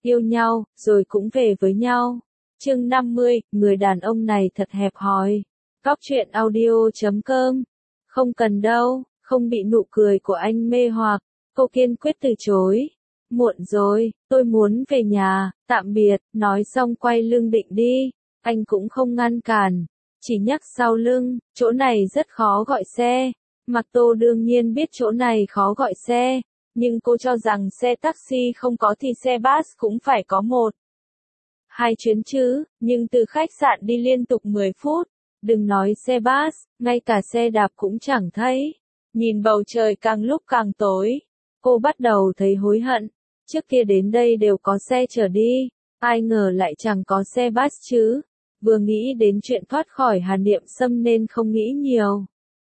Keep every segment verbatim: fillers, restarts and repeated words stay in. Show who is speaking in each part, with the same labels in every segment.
Speaker 1: yêu nhau, rồi cũng về với nhau. Chương năm mươi, người đàn ông này thật hẹp hòi. Góc truyện audio chấm com. Không cần đâu, không bị nụ cười của anh mê hoặc, cô kiên quyết từ chối. Muộn rồi, tôi muốn về nhà, tạm biệt, nói xong quay lưng định đi. Anh cũng không ngăn cản, chỉ nhắc sau lưng, chỗ này rất khó gọi xe. Mạc Tô đương nhiên biết chỗ này khó gọi xe, nhưng cô cho rằng xe taxi không có thì xe bus cũng phải có một. Hai chuyến chứ, nhưng từ khách sạn đi liên tục mười phút, đừng nói xe bus, ngay cả xe đạp cũng chẳng thấy. Nhìn bầu trời càng lúc càng tối, cô bắt đầu thấy hối hận, trước kia đến đây đều có xe chở đi, ai ngờ lại chẳng có xe bus chứ. Vừa nghĩ đến chuyện thoát khỏi Hàn Niệm Sâm nên không nghĩ nhiều.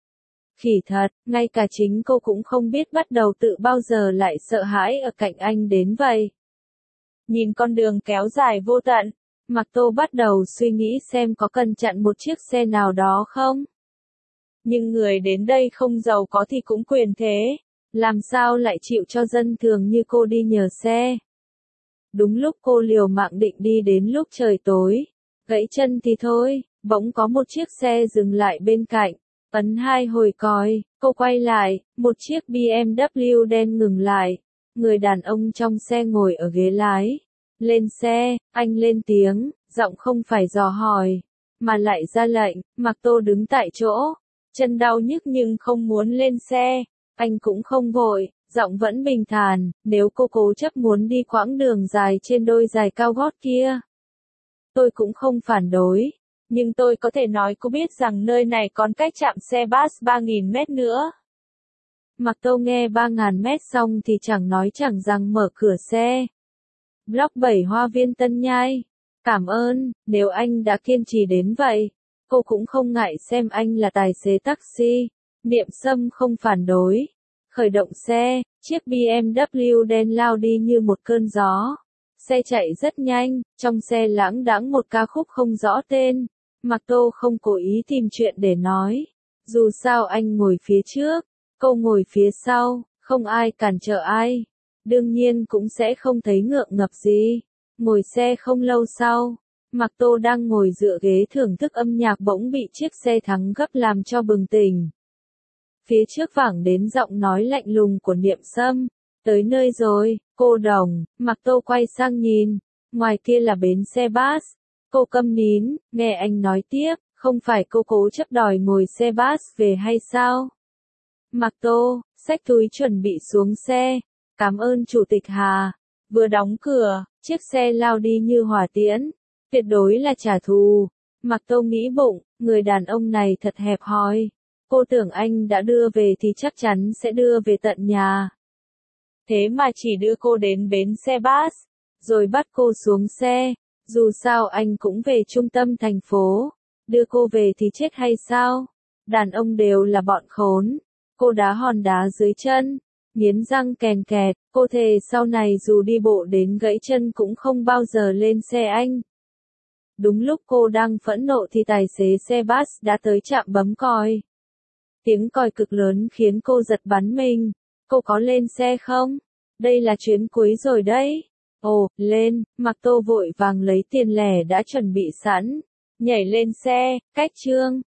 Speaker 1: Khỉ thật, ngay cả chính cô cũng không biết bắt đầu tự bao giờ lại sợ hãi ở cạnh anh đến vậy. Nhìn con đường kéo dài vô tận, Mạc Tô bắt đầu suy nghĩ xem có cần chặn một chiếc xe nào đó không. Nhưng người đến đây không giàu có thì cũng quyền thế, làm sao lại chịu cho dân thường như cô đi nhờ xe. Đúng lúc cô liều mạng định đi đến lúc trời tối, gãy chân thì thôi, bỗng có một chiếc xe dừng lại bên cạnh, ấn hai hồi còi, cô quay lại, một chiếc bê em vê đen ngừng lại, người đàn ông trong xe ngồi ở ghế lái. Lên xe, anh lên tiếng, giọng không phải dò hỏi, mà lại ra lệnh. Mạc Tô đứng tại chỗ, chân đau nhức nhưng không muốn lên xe, anh cũng không vội, giọng vẫn bình thản, nếu cô cố chấp muốn đi quãng đường dài trên đôi giày cao gót kia. Tôi cũng không phản đối, nhưng tôi có thể nói cô biết rằng nơi này còn cách trạm xe bus ba nghìn mét nữa. Mạc Tô nghe ba nghìn mét xong thì chẳng nói chẳng rằng mở cửa xe. Block bảy Hoa Viên Tân Nhai. Cảm ơn, nếu anh đã kiên trì đến vậy. Cô cũng không ngại xem anh là tài xế taxi. Niệm Sâm không phản đối. Khởi động xe, chiếc bê em vê đen lao đi như một cơn gió. Xe chạy rất nhanh, trong xe lãng đãng một ca khúc không rõ tên. Mạc Tô không cố ý tìm chuyện để nói. Dù sao anh ngồi phía trước, cô ngồi phía sau, không ai cản trở ai. Đương nhiên cũng sẽ không thấy ngượng ngập gì. Ngồi xe không lâu sau, Mạc Tô đang ngồi dựa ghế thưởng thức âm nhạc bỗng bị chiếc xe thắng gấp làm cho bừng tỉnh. Phía trước vẳng đến giọng nói lạnh lùng của Niệm Sâm. Tới nơi rồi, cô đồng. Mạc Tô quay sang nhìn, ngoài kia là bến xe bus. Cô câm nín, nghe anh nói tiếp, không phải cô cố chấp đòi ngồi xe bus về hay sao? Mạc Tô, xách túi chuẩn bị xuống xe. Cảm ơn Chủ tịch Hà. Vừa đóng cửa, chiếc xe lao đi như hỏa tiễn. Tuyệt đối là trả thù. Mạc Tô nghĩ bụng, người đàn ông này thật hẹp hòi. Cô tưởng anh đã đưa về thì chắc chắn sẽ đưa về tận nhà. Thế mà chỉ đưa cô đến bến xe bus, rồi bắt cô xuống xe. Dù sao anh cũng về trung tâm thành phố. Đưa cô về thì chết hay sao? Đàn ông đều là bọn khốn. Cô đá hòn đá dưới chân. Nghiến răng kèn kẹt, cô thề sau này dù đi bộ đến gãy chân cũng không bao giờ lên xe anh. Đúng lúc cô đang phẫn nộ thì tài xế xe bus đã tới trạm bấm còi. Tiếng còi cực lớn khiến cô giật bắn mình. Cô có lên xe không? Đây là chuyến cuối rồi đấy. Ồ, lên. Mạc Tô vội vàng lấy tiền lẻ đã chuẩn bị sẵn. Nhảy lên xe, cách chương.